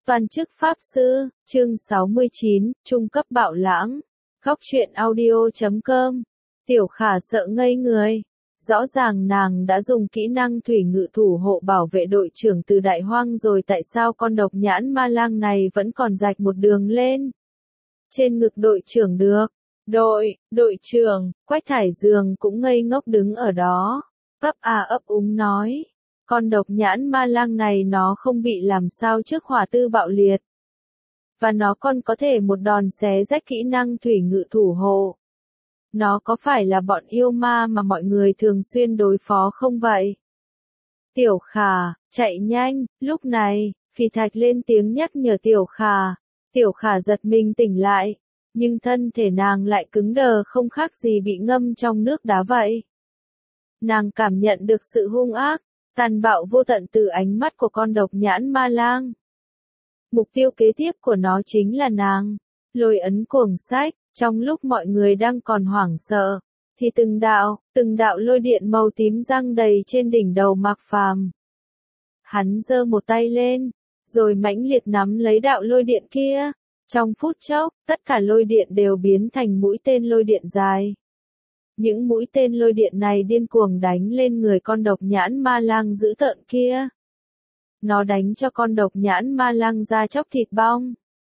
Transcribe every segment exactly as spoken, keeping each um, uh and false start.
Toàn chức Pháp Sư, chương sáu mươi chín, trung cấp bạo lãng. Góc truyện audio chấm com. Tiểu Khả sợ ngây người. Rõ ràng nàng đã dùng kỹ năng thủy ngự thủ hộ bảo vệ đội trưởng từ đại hoang rồi, tại sao con độc nhãn ma lang này vẫn còn rạch một đường lên trên ngực đội trưởng được? Đội, đội trưởng, Quách Thải Dường cũng ngây ngốc đứng ở đó. Ấp à ấp úng nói. Con độc nhãn ma lang này nó không bị làm sao trước hỏa tư bạo liệt. Và nó còn có thể một đòn xé rách kỹ năng thủy ngự thủ hộ. Nó có phải là bọn yêu ma mà mọi người thường xuyên đối phó không vậy? Tiểu Khả, chạy nhanh, lúc này, Phì Thạch lên tiếng nhắc nhở Tiểu Khả. Tiểu Khả giật mình tỉnh lại, nhưng thân thể nàng lại cứng đờ không khác gì bị ngâm trong nước đá vậy. Nàng cảm nhận được sự hung ác, tàn bạo vô tận từ ánh mắt của con độc nhãn ma lang. Mục tiêu kế tiếp của nó chính là nàng. Lôi ấn cuồng sách, trong lúc mọi người đang còn hoảng sợ, thì từng đạo, từng đạo lôi điện màu tím giăng đầy trên đỉnh đầu Mạc Phàm. Hắn giơ một tay lên, rồi mãnh liệt nắm lấy đạo lôi điện kia. Trong phút chốc, tất cả lôi điện đều biến thành mũi tên lôi điện dài. Những mũi tên lôi điện này điên cuồng đánh lên người con độc nhãn ma lang dữ tợn kia. Nó đánh cho con độc nhãn ma lang ra chóc thịt bong.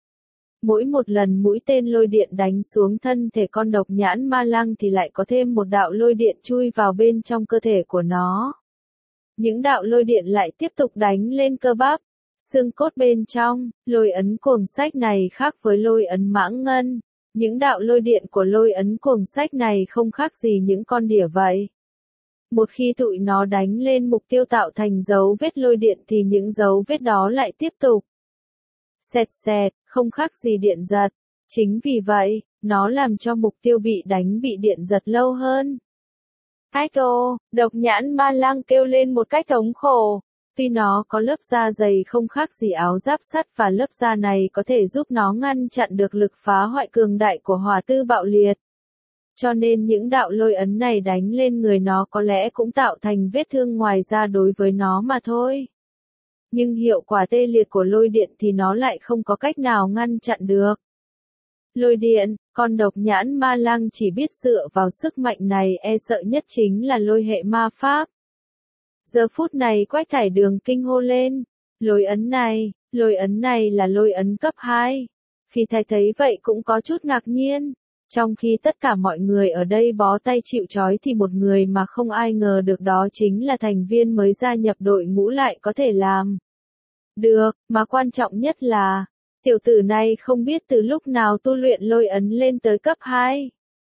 Mỗi một lần mũi tên lôi điện đánh xuống thân thể con độc nhãn ma lang thì lại có thêm một đạo lôi điện chui vào bên trong cơ thể của nó. Những đạo lôi điện lại tiếp tục đánh lên cơ bắp, xương cốt bên trong. Lôi ấn cuồng sách này khác với lôi ấn mãng ngân. Những đạo lôi điện của lôi ấn cuồng sách này không khác gì những con đỉa vậy. Một khi tụi nó đánh lên mục tiêu tạo thành dấu vết lôi điện thì những dấu vết đó lại tiếp tục xẹt xẹt, không khác gì điện giật. Chính vì vậy, nó làm cho mục tiêu bị đánh bị điện giật lâu hơn. Ách ô, độc nhãn ma lang kêu lên một cách thống khổ. Tuy nó có lớp da dày không khác gì áo giáp sắt và lớp da này có thể giúp nó ngăn chặn được lực phá hoại cường đại của hỏa tư bạo liệt. Cho nên những đạo lôi ấn này đánh lên người nó có lẽ cũng tạo thành vết thương ngoài da đối với nó mà thôi. Nhưng hiệu quả tê liệt của lôi điện thì nó lại không có cách nào ngăn chặn được. Lôi điện, con độc nhãn ma lang chỉ biết dựa vào sức mạnh này, e sợ nhất chính là lôi hệ ma pháp. Giờ phút này Quách Thải Đường kinh hô lên. Lôi ấn này, lôi ấn này là lôi ấn cấp hai. Phì Thạch thấy vậy cũng có chút ngạc nhiên. Trong khi tất cả mọi người ở đây bó tay chịu trói thì một người mà không ai ngờ được đó chính là thành viên mới gia nhập đội ngũ lại có thể làm được, mà quan trọng nhất là, tiểu tử này không biết từ lúc nào tu luyện lôi ấn lên tới cấp hai.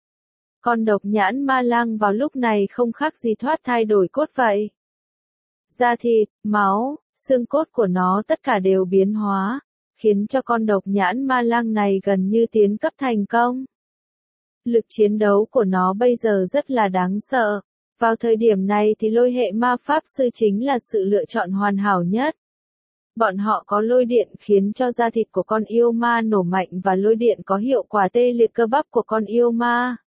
Con độc nhãn ma lang vào lúc này không khác gì thoát thai đổi cốt vậy. Da thịt, máu, xương cốt của nó tất cả đều biến hóa, khiến cho con độc nhãn ma lang này gần như tiến cấp thành công. Lực chiến đấu của nó bây giờ rất là đáng sợ. Vào thời điểm này thì lôi hệ ma pháp sư chính là sự lựa chọn hoàn hảo nhất. Bọn họ có lôi điện khiến cho da thịt của con yêu ma nổ mạnh và lôi điện có hiệu quả tê liệt cơ bắp của con yêu ma.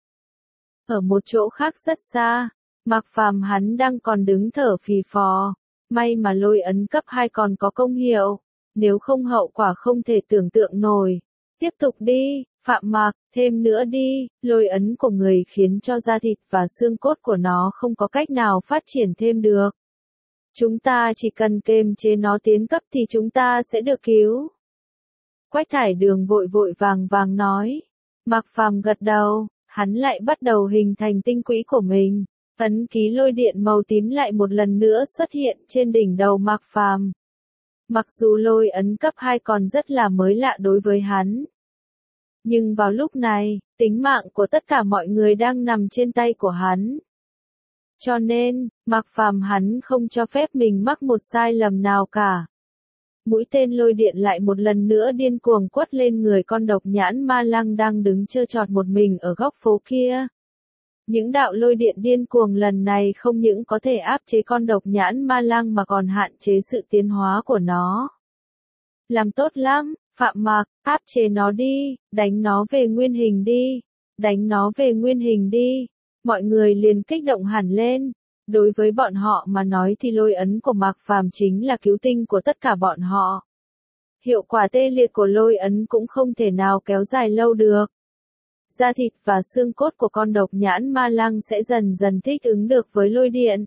Ở một chỗ khác rất xa, Mạc Phàm hắn đang còn đứng thở phì phò. May mà lôi ấn cấp hai còn có công hiệu, nếu không hậu quả không thể tưởng tượng nổi. Tiếp tục đi, Phạm Mạc, thêm nữa đi. Lôi ấn của người khiến cho da thịt và xương cốt của nó không có cách nào phát triển thêm được. Chúng ta chỉ cần kiềm chế nó tiến cấp thì chúng ta sẽ được cứu. Quách Thải Đường vội vội vàng vàng nói. Mạc Phàm gật đầu, hắn lại bắt đầu hình thành tinh quỹ của mình. Ấn ký lôi điện màu tím lại một lần nữa xuất hiện trên đỉnh đầu Mạc Phàm. Mặc dù lôi ấn cấp hai còn rất là mới lạ đối với hắn. Nhưng vào lúc này, tính mạng của tất cả mọi người đang nằm trên tay của hắn. Cho nên, Mạc Phàm hắn không cho phép mình mắc một sai lầm nào cả. Mũi tên lôi điện lại một lần nữa điên cuồng quất lên người con độc nhãn ma lang đang đứng trơ trọt một mình ở góc phố kia. Những đạo lôi điện điên cuồng lần này không những có thể áp chế con độc nhãn ma lang mà còn hạn chế sự tiến hóa của nó. Làm tốt lắm, Phạm Mạc, áp chế nó đi, đánh nó về nguyên hình đi, đánh nó về nguyên hình đi. Mọi người liền kích động hẳn lên. Đối với bọn họ mà nói thì lôi ấn của Mạc Phàm chính là cứu tinh của tất cả bọn họ. hiệu quả tê liệt của lôi ấn cũng không thể nào kéo dài lâu được. Da thịt và xương cốt của con độc nhãn ma lang sẽ dần dần thích ứng được với lôi điện.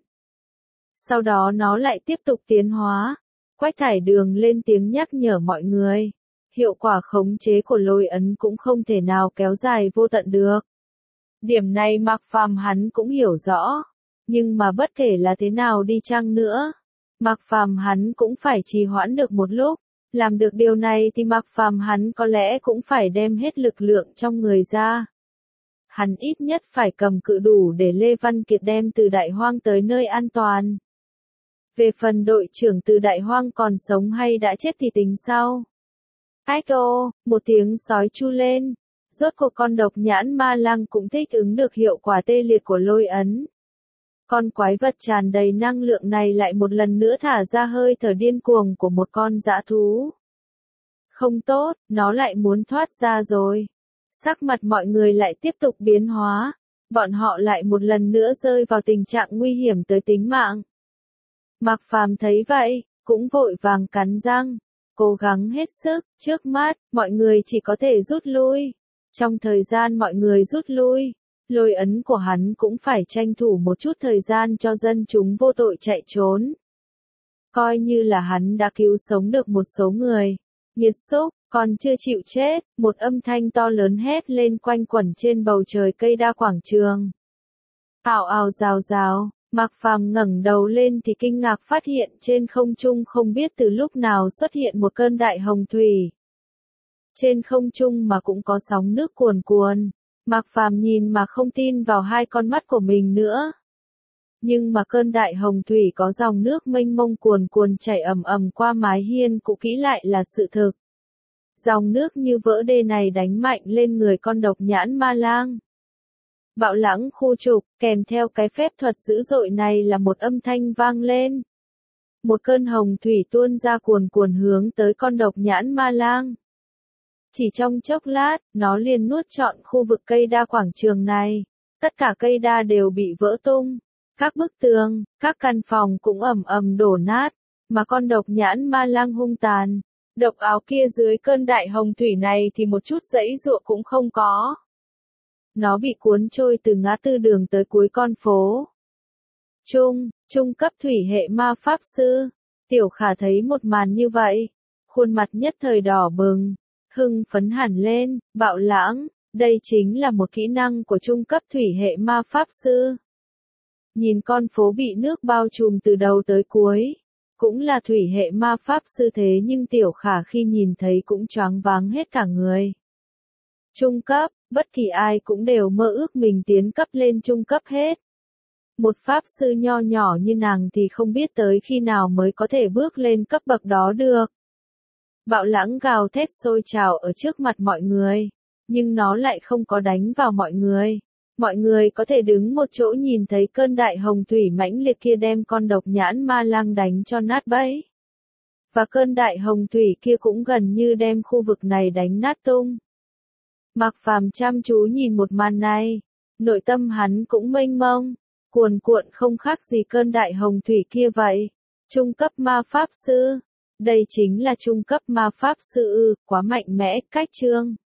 Sau đó nó lại tiếp tục tiến hóa. Quách Thải Đường lên tiếng nhắc nhở mọi người. Hiệu quả khống chế của lôi ấn cũng không thể nào kéo dài vô tận được. Điểm này Mạc Phàm hắn cũng hiểu rõ. Nhưng mà bất kể là thế nào đi chăng nữa, Mạc Phàm hắn cũng phải trì hoãn được một lúc. Làm được điều này thì Mạc Phàm hắn có lẽ cũng phải đem hết lực lượng trong người ra. Hắn ít nhất phải cầm cự đủ để Lê Văn Kiệt đem Từ Đại Hoang tới nơi an toàn. Về phần đội trưởng Từ Đại Hoang còn sống hay đã chết thì tính sau. Ách ô, một tiếng sói chu lên. Rốt cuộc con độc nhãn ma lang cũng thích ứng được hiệu quả tê liệt của lôi ấn. Con quái vật tràn đầy năng lượng này lại một lần nữa thả ra hơi thở điên cuồng của một con dã thú. Không tốt, nó lại muốn thoát ra rồi. Sắc mặt mọi người lại tiếp tục biến hóa. Bọn họ lại một lần nữa rơi vào tình trạng nguy hiểm tới tính mạng. Mạc Phàm thấy vậy, cũng vội vàng cắn răng. Cố gắng hết sức, trước mắt, mọi người chỉ có thể rút lui. Trong thời gian mọi người rút lui, lôi ấn của hắn cũng phải tranh thủ một chút thời gian cho dân chúng vô tội chạy trốn. Coi như là hắn đã cứu sống được một số người. Nghiệt xúc, còn chưa chịu chết, một âm thanh to lớn hét lên quanh quẩn trên bầu trời cây đa quảng trường. Ào ào rào rào, Mạc Phàm ngẩng đầu lên thì kinh ngạc phát hiện trên không trung không biết từ lúc nào xuất hiện một cơn đại hồng thủy. Trên không trung mà cũng có sóng nước cuồn cuồn. Mạc Phàm nhìn mà không tin vào hai con mắt của mình nữa. Nhưng mà cơn đại hồng thủy có dòng nước mênh mông cuồn cuồn chảy ầm ầm qua mái hiên cũ kỹ lại là sự thực. Dòng nước như vỡ đê này đánh mạnh lên người con độc nhãn ma lang. Bạo lãng khu trục, kèm theo cái phép thuật dữ dội này là một âm thanh vang lên. Một cơn hồng thủy tuôn ra cuồn cuồn hướng tới con độc nhãn ma lang. Chỉ trong chốc lát, nó liền nuốt trọn khu vực cây đa quảng trường này. Tất cả cây đa đều bị vỡ tung. Các bức tường, các căn phòng cũng ầm ầm đổ nát. Mà con độc nhãn ma lang hung tàn. Độc áo kia dưới cơn đại hồng thủy này thì một chút dãy dụa cũng không có. Nó bị cuốn trôi từ ngã tư đường tới cuối con phố. Trung, trung cấp thủy hệ ma pháp sư. Tiểu Khả thấy một màn như vậy. Khuôn mặt nhất thời đỏ bừng. Hưng phấn hẳn lên, bạo lãng. Đây chính là một kỹ năng của trung cấp thủy hệ ma pháp sư. Nhìn con phố bị nước bao trùm từ đầu tới cuối. Cũng là thủy hệ ma pháp sư thế nhưng Tiểu Khả khi nhìn thấy cũng choáng váng hết cả người. Trung cấp, bất kỳ ai cũng đều mơ ước mình tiến cấp lên trung cấp hết. Một pháp sư nho nhỏ như nàng thì không biết tới khi nào mới có thể bước lên cấp bậc đó được. Bạo lãng gào thét sôi trào ở trước mặt mọi người, nhưng nó lại không có đánh vào mọi người. Mọi người có thể đứng một chỗ nhìn thấy cơn đại hồng thủy mãnh liệt kia đem con độc nhãn ma lang đánh cho nát bẫy. Và cơn đại hồng thủy kia cũng gần như đem khu vực này đánh nát tung. Mạc Phàm chăm chú nhìn một màn này, nội tâm hắn cũng mênh mông, cuồn cuộn không khác gì cơn đại hồng thủy kia vậy. Trung cấp ma pháp sư, đây chính là trung cấp ma pháp sư ư, quá mạnh mẽ, cách chương.